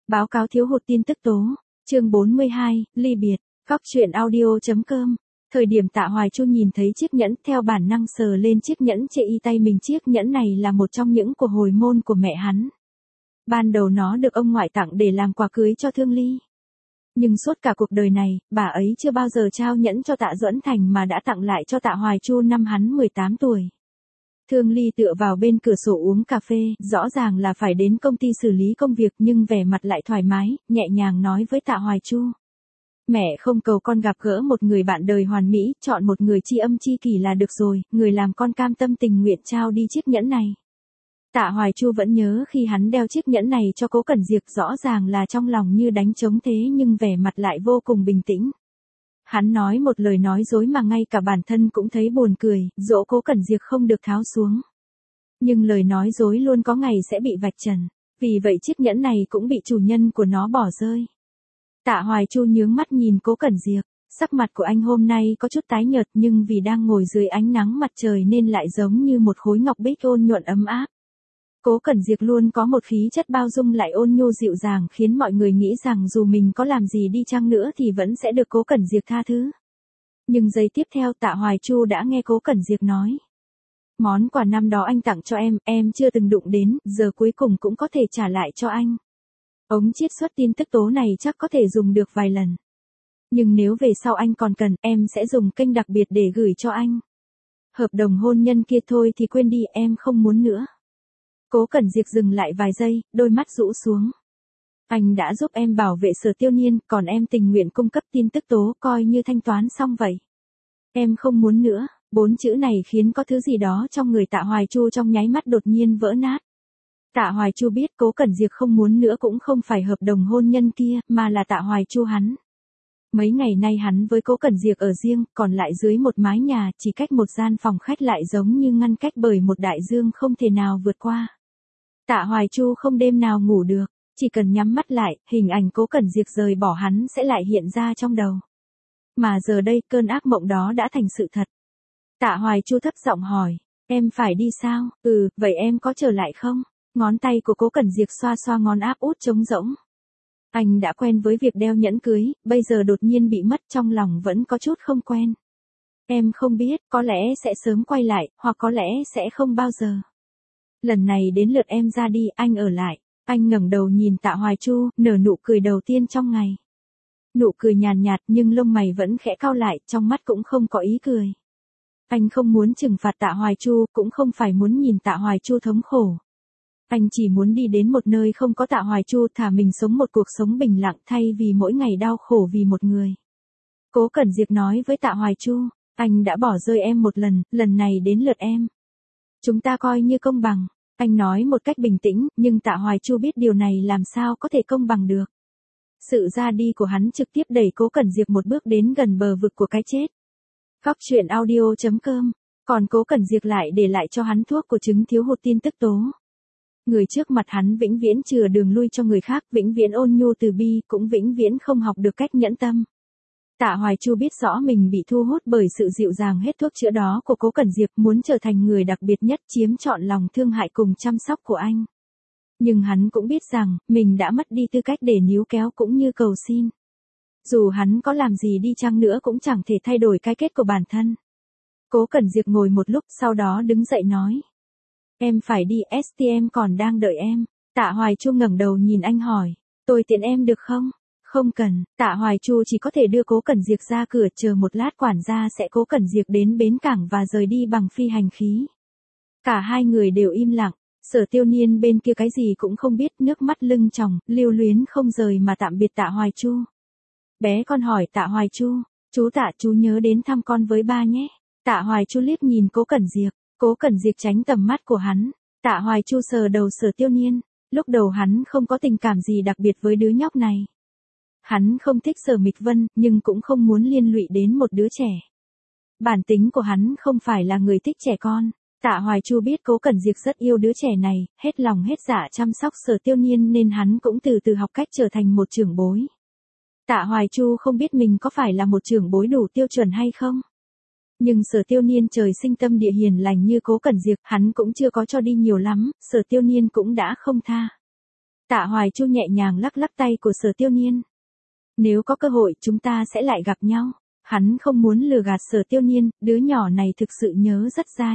Báo cáo thiếu hụt tin tức tố. Chương 42, ly biệt. Góc truyện audio.com. Thời điểm Tạ Hoài Chu nhìn thấy chiếc nhẫn, theo bản năng sờ lên chiếc nhẫn chệ y tay mình. Chiếc nhẫn này là một trong những của hồi môn của mẹ hắn. Ban đầu nó được ông ngoại tặng để làm quà cưới cho Thương Ly. Nhưng suốt cả cuộc đời này, bà ấy chưa bao giờ trao nhẫn cho Tạ Duẫn Thành mà đã tặng lại cho Tạ Hoài Chu năm hắn 18 tuổi. Thương Ly tựa vào bên cửa sổ uống cà phê, rõ ràng là phải đến công ty xử lý công việc nhưng vẻ mặt lại thoải mái, nhẹ nhàng nói với Tạ Hoài Chu. Mẹ không cầu con gặp gỡ một người bạn đời hoàn mỹ, chọn một người tri âm tri kỷ là được rồi, người làm con cam tâm tình nguyện trao đi chiếc nhẫn này. Tạ Hoài Chu vẫn nhớ khi hắn đeo chiếc nhẫn này cho Cố Cẩn Diệp, rõ ràng là trong lòng như đánh trống thế nhưng vẻ mặt lại vô cùng bình tĩnh. Hắn nói một lời nói dối mà ngay cả bản thân cũng thấy buồn cười, dỗ Cố Cẩn Diệp không được tháo xuống. Nhưng lời nói dối luôn có ngày sẽ bị vạch trần, vì vậy chiếc nhẫn này cũng bị chủ nhân của nó bỏ rơi. Tạ Hoài Chu nhướng mắt nhìn Cố Cẩn Diệp, sắc mặt của anh hôm nay có chút tái nhợt nhưng vì đang ngồi dưới ánh nắng mặt trời nên lại giống như một khối ngọc bích ôn nhuận ấm áp. Cố Cẩn Diệp luôn có một khí chất bao dung lại ôn nhu dịu dàng khiến mọi người nghĩ rằng dù mình có làm gì đi chăng nữa thì vẫn sẽ được Cố Cẩn Diệp tha thứ. Nhưng giây tiếp theo Tạ Hoài Chu đã nghe Cố Cẩn Diệp nói. Món quà năm đó anh tặng cho em chưa từng đụng đến, giờ cuối cùng cũng có thể trả lại cho anh. Ống chiết xuất tin tức tố này chắc có thể dùng được vài lần. Nhưng nếu về sau anh còn cần, em sẽ dùng kênh đặc biệt để gửi cho anh. Hợp đồng hôn nhân kia thôi thì quên đi, em không muốn nữa. Cố Cẩn Diệp dừng lại vài giây, đôi mắt rũ xuống. Anh đã giúp em bảo vệ Sở Tiêu Niên, còn em tình nguyện cung cấp tin tức tố, coi như thanh toán xong vậy. Em không muốn nữa, 4 chữ này khiến có thứ gì đó trong người Tạ Hoài Chu trong nháy mắt đột nhiên vỡ nát. Tạ Hoài Chu biết Cố Cẩn Diệp không muốn nữa cũng không phải hợp đồng hôn nhân kia, mà là Tạ Hoài Chu hắn. Mấy ngày nay hắn với Cố Cẩn Diệp ở riêng, còn lại dưới một mái nhà, chỉ cách một gian phòng khách lại giống như ngăn cách bởi một đại dương không thể nào vượt qua. Tạ Hoài Chu không đêm nào ngủ được, chỉ cần nhắm mắt lại, hình ảnh Cố Cẩn Diệp rời bỏ hắn sẽ lại hiện ra trong đầu. Mà giờ đây, cơn ác mộng đó đã thành sự thật. Tạ Hoài Chu thấp giọng hỏi, em phải đi sao? Vậy em có trở lại không? Ngón tay của Cố Cẩn Diệp xoa xoa ngón áp út trống rỗng. Anh đã quen với việc đeo nhẫn cưới, bây giờ đột nhiên bị mất trong lòng vẫn có chút không quen. Em không biết, có lẽ sẽ sớm quay lại, hoặc có lẽ sẽ không bao giờ. Lần này đến lượt em ra đi, anh ở lại. Anh ngẩng đầu nhìn Tạ Hoài Chu, nở nụ cười đầu tiên trong ngày. Nụ cười nhàn nhạt nhưng lông mày vẫn khẽ cau lại, trong mắt cũng không có ý cười. Anh không muốn trừng phạt Tạ Hoài Chu, cũng không phải muốn nhìn Tạ Hoài Chu thống khổ. Anh chỉ muốn đi đến một nơi không có Tạ Hoài Chu, thả mình sống một cuộc sống bình lặng thay vì mỗi ngày đau khổ vì một người. Cố Cẩn Diệp nói với Tạ Hoài Chu, anh đã bỏ rơi em một lần này đến lượt em. Chúng ta coi như công bằng. Anh nói một cách bình tĩnh, nhưng Tạ Hoài Chu biết điều này làm sao có thể công bằng được. Sự ra đi của hắn trực tiếp đẩy Cố Cẩn Diệp một bước đến gần bờ vực của cái chết. Góc truyện audio.com. Còn Cố Cẩn Diệp lại để lại cho hắn thuốc của chứng thiếu hụt tin tức tố. Người trước mặt hắn vĩnh viễn chừa đường lui cho người khác, vĩnh viễn ôn nhu từ bi, cũng vĩnh viễn không học được cách nhẫn tâm. Tạ Hoài Chu biết rõ mình bị thu hút bởi sự dịu dàng hết thuốc chữa đó của Cố Cẩn Diệp, muốn trở thành người đặc biệt nhất, chiếm trọn lòng thương hại cùng chăm sóc của anh. Nhưng hắn cũng biết rằng, mình đã mất đi tư cách để níu kéo cũng như cầu xin. Dù hắn có làm gì đi chăng nữa cũng chẳng thể thay đổi cái kết của bản thân. Cố Cẩn Diệp ngồi một lúc, sau đó đứng dậy nói. Em phải đi, STM còn đang đợi em. Tạ Hoài Chu ngẩng đầu nhìn anh hỏi, tôi tiện em được không? Không cần, Tạ Hoài Chu chỉ có thể đưa Cố Cẩn Diệp ra cửa, chờ một lát quản gia sẽ Cố Cẩn Diệp đến bến cảng và rời đi bằng phi hành khí. Cả hai người đều im lặng, Sở Tiêu Niên bên kia cái gì cũng không biết, nước mắt lưng tròng, lưu luyến không rời mà tạm biệt Tạ Hoài Chu. Bé con hỏi Tạ Hoài Chu, chú Tạ, chú nhớ đến thăm con với ba nhé. Tạ Hoài Chu liếc nhìn Cố Cẩn Diệp, Cố Cẩn Diệp tránh tầm mắt của hắn. Tạ Hoài Chu sờ đầu Sở Tiêu Niên, lúc đầu hắn không có tình cảm gì đặc biệt với đứa nhóc này. Hắn không thích Sở Mịch Vân, nhưng cũng không muốn liên lụy đến một đứa trẻ. Bản tính của hắn không phải là người thích trẻ con. Tạ Hoài Chu biết Cố Cẩn Diệp rất yêu đứa trẻ này, hết lòng hết dạ chăm sóc Sở Tiêu Niên nên hắn cũng từ từ học cách trở thành một trưởng bối. Tạ Hoài Chu không biết mình có phải là một trưởng bối đủ tiêu chuẩn hay không. Nhưng Sở Tiêu Niên trời sinh tâm địa hiền lành như Cố Cẩn Diệp, hắn cũng chưa có cho đi nhiều lắm, Sở Tiêu Niên cũng đã không tha. Tạ Hoài Chu nhẹ nhàng lắc lắc tay của Sở Tiêu Niên. Nếu có cơ hội chúng ta sẽ lại gặp nhau. Hắn không muốn lừa gạt Sở Tiêu Niên, đứa nhỏ này thực sự nhớ rất dai.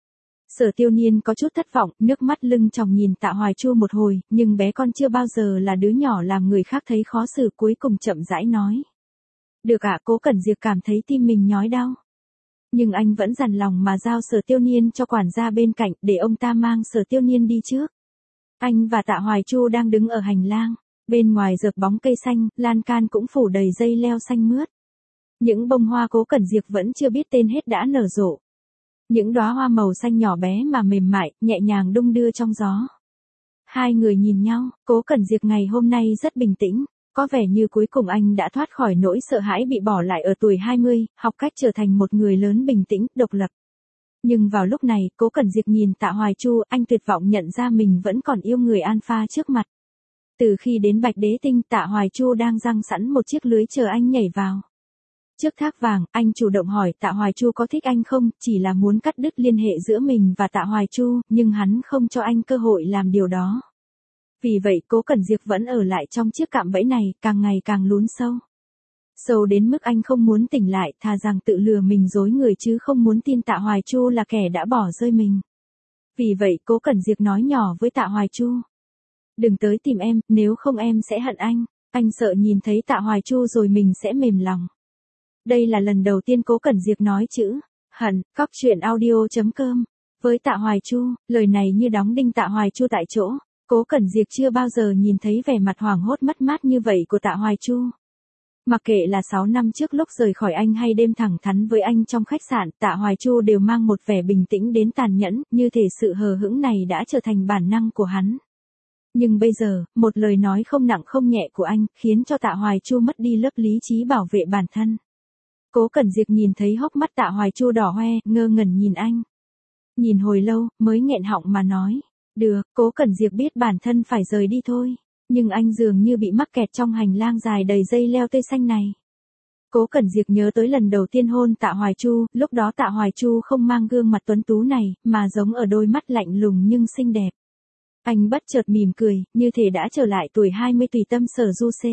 Sở Tiêu Niên có chút thất vọng, nước mắt lưng tròng nhìn Tạ Hoài Chu một hồi, nhưng bé con chưa bao giờ là đứa nhỏ làm người khác thấy khó xử, cuối cùng chậm rãi nói. Được ạ, Cố Cẩn Diệp cảm thấy tim mình nhói đau. Nhưng anh vẫn dằn lòng mà giao Sở Tiêu Niên cho quản gia bên cạnh để ông ta mang Sở Tiêu Niên đi trước. Anh và Tạ Hoài Chu đang đứng ở hành lang, bên ngoài rợp bóng cây xanh, lan can cũng phủ đầy dây leo xanh mướt. Những bông hoa Cố Cẩn Diệp vẫn chưa biết tên hết đã nở rộ. Những đóa hoa màu xanh nhỏ bé mà mềm mại, nhẹ nhàng đung đưa trong gió. Hai người nhìn nhau, Cố Cẩn Diệp ngày hôm nay rất bình tĩnh, có vẻ như cuối cùng anh đã thoát khỏi nỗi sợ hãi bị bỏ lại ở tuổi 20, học cách trở thành một người lớn bình tĩnh, độc lập. Nhưng vào lúc này, Cố Cẩn Diệp nhìn Tạ Hoài Chu, anh tuyệt vọng nhận ra mình vẫn còn yêu người alpha trước mặt. Từ khi đến Bạch Đế Tinh, Tạ Hoài Chu đang giăng sẵn một chiếc lưới chờ anh nhảy vào. Trước thác vàng, anh chủ động hỏi Tạ Hoài Chu có thích anh không, chỉ là muốn cắt đứt liên hệ giữa mình và Tạ Hoài Chu, nhưng hắn không cho anh cơ hội làm điều đó. Vì vậy Cố Cẩn Diệp vẫn ở lại trong chiếc cạm bẫy này, càng ngày càng lún sâu. Sâu đến mức anh không muốn tỉnh lại, thà rằng tự lừa mình dối người chứ không muốn tin Tạ Hoài Chu là kẻ đã bỏ rơi mình. Vì vậy Cố Cẩn Diệp nói nhỏ với Tạ Hoài Chu. Đừng tới tìm em, nếu không em sẽ hận anh. Anh sợ nhìn thấy Tạ Hoài Chu rồi mình sẽ mềm lòng. Đây là lần đầu tiên Cố Cẩn Diệp nói chữ hận. Cóc truyện audio.com. Với Tạ Hoài Chu, lời này như đóng đinh Tạ Hoài Chu tại chỗ. Cố Cẩn Diệp chưa bao giờ nhìn thấy vẻ mặt hoảng hốt mất mát như vậy của Tạ Hoài Chu. Mặc kệ là 6 năm trước lúc rời khỏi anh hay đêm thẳng thắn với anh trong khách sạn, Tạ Hoài Chu đều mang một vẻ bình tĩnh đến tàn nhẫn, như thể sự hờ hững này đã trở thành bản năng của hắn. Nhưng bây giờ, một lời nói không nặng không nhẹ của anh, khiến cho Tạ Hoài Chu mất đi lớp lý trí bảo vệ bản thân. Cố Cẩn Diệp nhìn thấy hốc mắt Tạ Hoài Chu đỏ hoe, ngơ ngẩn nhìn anh. Nhìn hồi lâu, mới nghẹn họng mà nói. Được, Cố Cẩn Diệp biết bản thân phải rời đi thôi. Nhưng anh dường như bị mắc kẹt trong hành lang dài đầy dây leo cây xanh này. Cố Cẩn Diệp nhớ tới lần đầu tiên hôn Tạ Hoài Chu, lúc đó Tạ Hoài Chu không mang gương mặt tuấn tú này, mà giống ở đôi mắt lạnh lùng nhưng xinh đẹp. Anh bất chợt mỉm cười, như thể đã trở lại tuổi 20 tùy tâm sở du xê.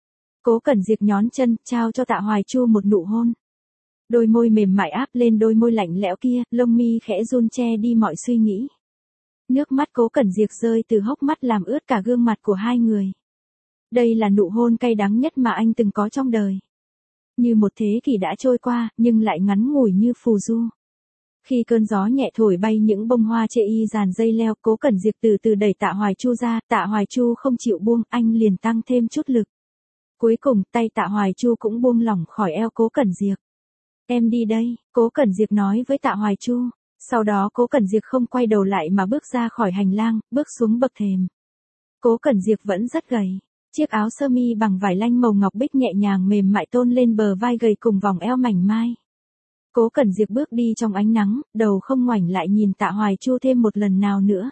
Cố Cẩn Diệp nhón chân, trao cho Tạ Hoài Chu một nụ hôn. Đôi môi mềm mại áp lên đôi môi lạnh lẽo kia, lông mi khẽ run che đi mọi suy nghĩ. Nước mắt Cố Cẩn Diệp rơi từ hốc mắt làm ướt cả gương mặt của hai người. Đây là nụ hôn cay đắng nhất mà anh từng có trong đời. Như một thế kỷ đã trôi qua, nhưng lại ngắn ngủi như phù du. Khi cơn gió nhẹ thổi bay những bông hoa chê y dàn dây leo, Cố Cẩn Diệp từ từ đẩy Tạ Hoài Chu ra, Tạ Hoài Chu không chịu buông, anh liền tăng thêm chút lực. Cuối cùng, tay Tạ Hoài Chu cũng buông lỏng khỏi eo Cố Cẩn Diệp. Em đi đây, Cố Cẩn Diệp nói với Tạ Hoài Chu. Sau đó Cố Cẩn Diệp không quay đầu lại mà bước ra khỏi hành lang, bước xuống bậc thềm. Cố Cẩn Diệp vẫn rất gầy. Chiếc áo sơ mi bằng vải lanh màu ngọc bích nhẹ nhàng mềm mại tôn lên bờ vai gầy cùng vòng eo mảnh mai. Cố Cẩn Diệp bước đi trong ánh nắng, đầu không ngoảnh lại nhìn Tạ Hoài Chu thêm một lần nào nữa.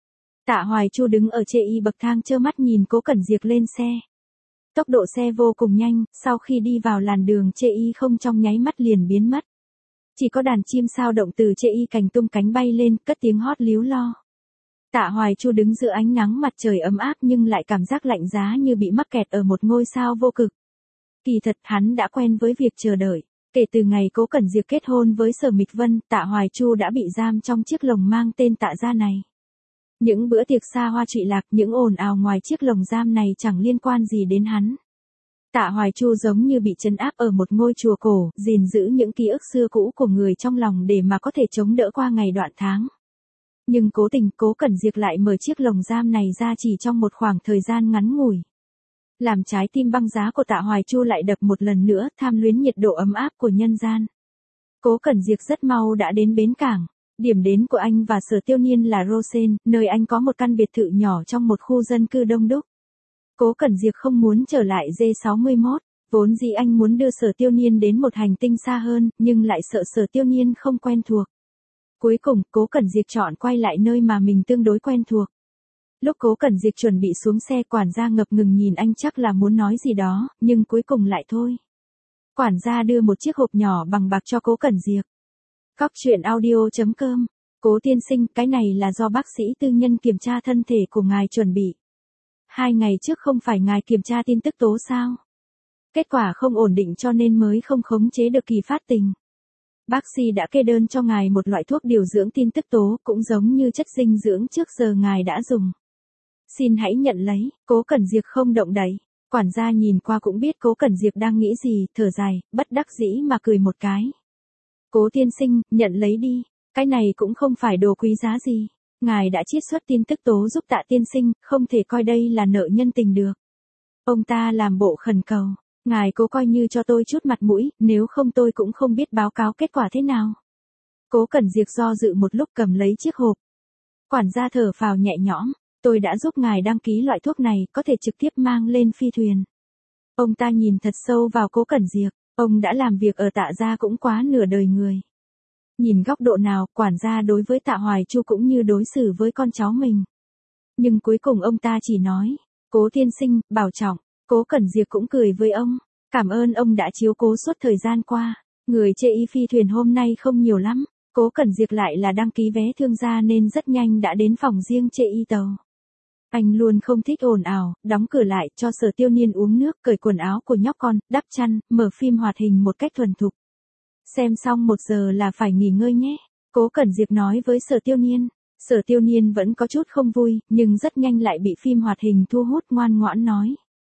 Tạ Hoài Chu đứng ở chê y bậc thang trơ mắt nhìn Cố Cẩn Diệp lên xe. Tốc độ xe vô cùng nhanh, sau khi đi vào làn đường chê y không trong nháy mắt liền biến mất. Chỉ có đàn chim sao động từ chê y cành tung cánh bay lên, cất tiếng hót líu lo. Tạ Hoài Chu đứng giữa ánh nắng mặt trời ấm áp nhưng lại cảm giác lạnh giá như bị mắc kẹt ở một ngôi sao vô cực. Kỳ thật hắn đã quen với việc chờ đợi. Kể từ ngày Cố Cẩn Diệp kết hôn với Sở Mịch Vân, Tạ Hoài Chu đã bị giam trong chiếc lồng mang tên Tạ gia này. Những bữa tiệc xa hoa trụy lạc, những ồn ào ngoài chiếc lồng giam này chẳng liên quan gì đến hắn. Tạ Hoài Chu giống như bị trấn áp ở một ngôi chùa cổ, gìn giữ những ký ức xưa cũ của người trong lòng để mà có thể chống đỡ qua ngày đoạn tháng. Nhưng cố tình Cố Cẩn Diệp lại mở chiếc lồng giam này ra chỉ trong một khoảng thời gian ngắn ngủi. Làm trái tim băng giá của Tạ Hoài Chu lại đập một lần nữa, tham luyến nhiệt độ ấm áp của nhân gian. Cố Cẩn Diệp rất mau đã đến bến cảng. Điểm đến của anh và Sở Tiêu Niên là Rosen, nơi anh có một căn biệt thự nhỏ trong một khu dân cư đông đúc. Cố Cẩn Diệp không muốn trở lại G61, vốn dĩ anh muốn đưa Sở Tiêu Niên đến một hành tinh xa hơn, nhưng lại sợ Sở Tiêu Niên không quen thuộc. Cuối cùng, Cố Cẩn Diệp chọn quay lại nơi mà mình tương đối quen thuộc. Lúc Cố Cẩn Diệp chuẩn bị xuống xe, quản gia ngập ngừng nhìn anh chắc là muốn nói gì đó, nhưng cuối cùng lại thôi. Quản gia đưa một chiếc hộp nhỏ bằng bạc cho Cố Cẩn Diệp. Cóc truyện audio.com. Cố tiên sinh, cái này là do bác sĩ tư nhân kiểm tra thân thể của ngài chuẩn bị. 2 ngày trước không phải ngài kiểm tra tin tức tố sao? Kết quả không ổn định cho nên mới không khống chế được kỳ phát tình. Bác sĩ đã kê đơn cho ngài một loại thuốc điều dưỡng tin tức tố cũng giống như chất dinh dưỡng trước giờ ngài đã dùng. Xin hãy nhận lấy, Cố Cẩn Diệp không động đậy. Quản gia nhìn qua cũng biết Cố Cẩn Diệp đang nghĩ gì, thở dài, bất đắc dĩ mà cười một cái. Cố tiên sinh, nhận lấy đi, cái này cũng không phải đồ quý giá gì. Ngài đã chiết xuất tin tức tố giúp Tạ tiên sinh, không thể coi đây là nợ nhân tình được. Ông ta làm bộ khẩn cầu, ngài cố coi như cho tôi chút mặt mũi, nếu không tôi cũng không biết báo cáo kết quả thế nào. Cố Cẩn Diệp do dự một lúc cầm lấy chiếc hộp. Quản gia thở phào nhẹ nhõm, tôi đã giúp ngài đăng ký loại thuốc này, có thể trực tiếp mang lên phi thuyền. Ông ta nhìn thật sâu vào Cố Cẩn Diệp, ông đã làm việc ở Tạ gia cũng quá nửa đời người. Nhìn góc độ nào, quản gia đối với Tạ Hoài Chu cũng như đối xử với con cháu mình. Nhưng cuối cùng ông ta chỉ nói, Cố tiên sinh, bảo trọng. Cố Cẩn Diệp cũng cười với ông, cảm ơn ông đã chiếu cố suốt thời gian qua. Người chê y phi thuyền hôm nay không nhiều lắm. Cố Cẩn Diệp lại là đăng ký vé thương gia nên rất nhanh đã đến phòng riêng chê y tàu. Anh luôn không thích ồn ào, đóng cửa lại cho Sở Tiêu Niên uống nước, cởi quần áo của nhóc con, đắp chăn, mở phim hoạt hình một cách thuần thục. Xem xong 1 giờ là phải nghỉ ngơi nhé. Cố Cẩn Diệp nói với Sở Tiêu Niên. Sở Tiêu Niên vẫn có chút không vui, nhưng rất nhanh lại bị phim hoạt hình thu hút, ngoan ngoãn nói.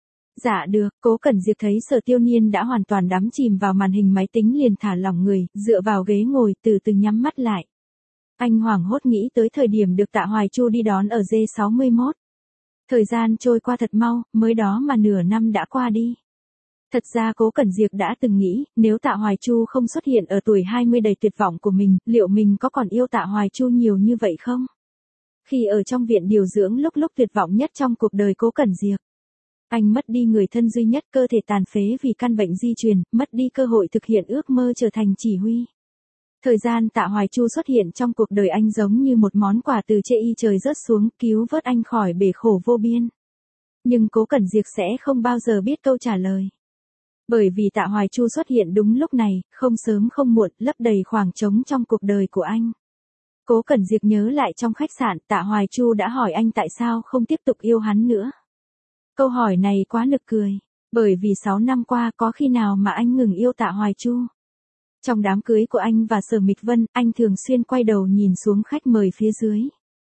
Dạ được, Cố Cẩn Diệp thấy Sở Tiêu Niên đã hoàn toàn đắm chìm vào màn hình máy tính liền thả lỏng người, dựa vào ghế ngồi, từ từ nhắm mắt lại. Anh hoảng hốt nghĩ tới thời điểm được Tạ Hoài Chu đi đón ở G61. Thời gian trôi qua thật mau, mới đó mà nửa năm đã qua đi. Thật ra Cố Cẩn Diệp đã từng nghĩ, nếu Tạ Hoài Chu không xuất hiện ở tuổi 20 đầy tuyệt vọng của mình, liệu mình có còn yêu Tạ Hoài Chu nhiều như vậy không? Khi ở trong viện điều dưỡng lúc tuyệt vọng nhất trong cuộc đời Cố Cẩn Diệp. Anh mất đi người thân duy nhất, cơ thể tàn phế vì căn bệnh di truyền, mất đi cơ hội thực hiện ước mơ trở thành chỉ huy. Thời gian Tạ Hoài Chu xuất hiện trong cuộc đời anh giống như một món quà từ trên y trời rớt xuống, cứu vớt anh khỏi bể khổ vô biên. Nhưng Cố Cẩn Diệp sẽ không bao giờ biết câu trả lời. Bởi vì Tạ Hoài Chu xuất hiện đúng lúc này, không sớm không muộn, lấp đầy khoảng trống trong cuộc đời của anh. Cố Cẩn Diệp nhớ lại trong khách sạn, Tạ Hoài Chu đã hỏi anh tại sao không tiếp tục yêu hắn nữa. Câu hỏi này quá nực cười, bởi vì 6 năm qua có khi nào mà anh ngừng yêu Tạ Hoài Chu. Trong đám cưới của anh và Sở Mịch Vân, anh thường xuyên quay đầu nhìn xuống khách mời phía dưới.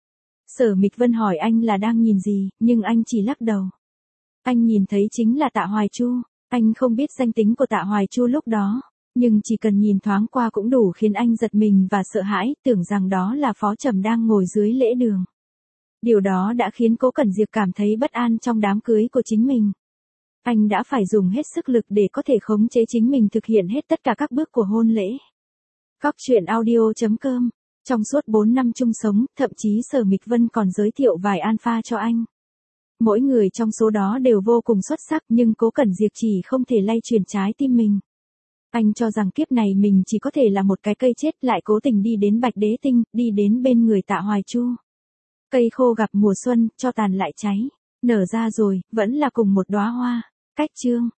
Sở Mịch Vân hỏi anh là đang nhìn gì, nhưng anh chỉ lắc đầu. Anh nhìn thấy chính là Tạ Hoài Chu, anh không biết danh tính của Tạ Hoài Chu lúc đó, nhưng chỉ cần nhìn thoáng qua cũng đủ khiến anh giật mình và sợ hãi, tưởng rằng đó là Phó Trầm đang ngồi dưới lễ đường. Điều đó đã khiến Cố Cẩn Diệp cảm thấy bất an trong đám cưới của chính mình. Anh đã phải dùng hết sức lực để có thể khống chế chính mình thực hiện hết tất cả các bước của hôn lễ. Cóc truyện audio.com. Trong suốt 4 năm chung sống, thậm chí Sở Mịch Vân còn giới thiệu vài alpha cho anh. Mỗi người trong số đó đều vô cùng xuất sắc, nhưng Cố Cẩn Diệp chỉ không thể lay chuyển trái tim mình. Anh cho rằng kiếp này mình chỉ có thể là một cái cây chết, lại cố tình đi đến Bạch Đế Tinh, đi đến bên người Tạ Hoài Chu. Cây khô gặp mùa xuân, cho tàn lại cháy. Nở ra rồi, vẫn là cùng một đóa hoa. Cách chương.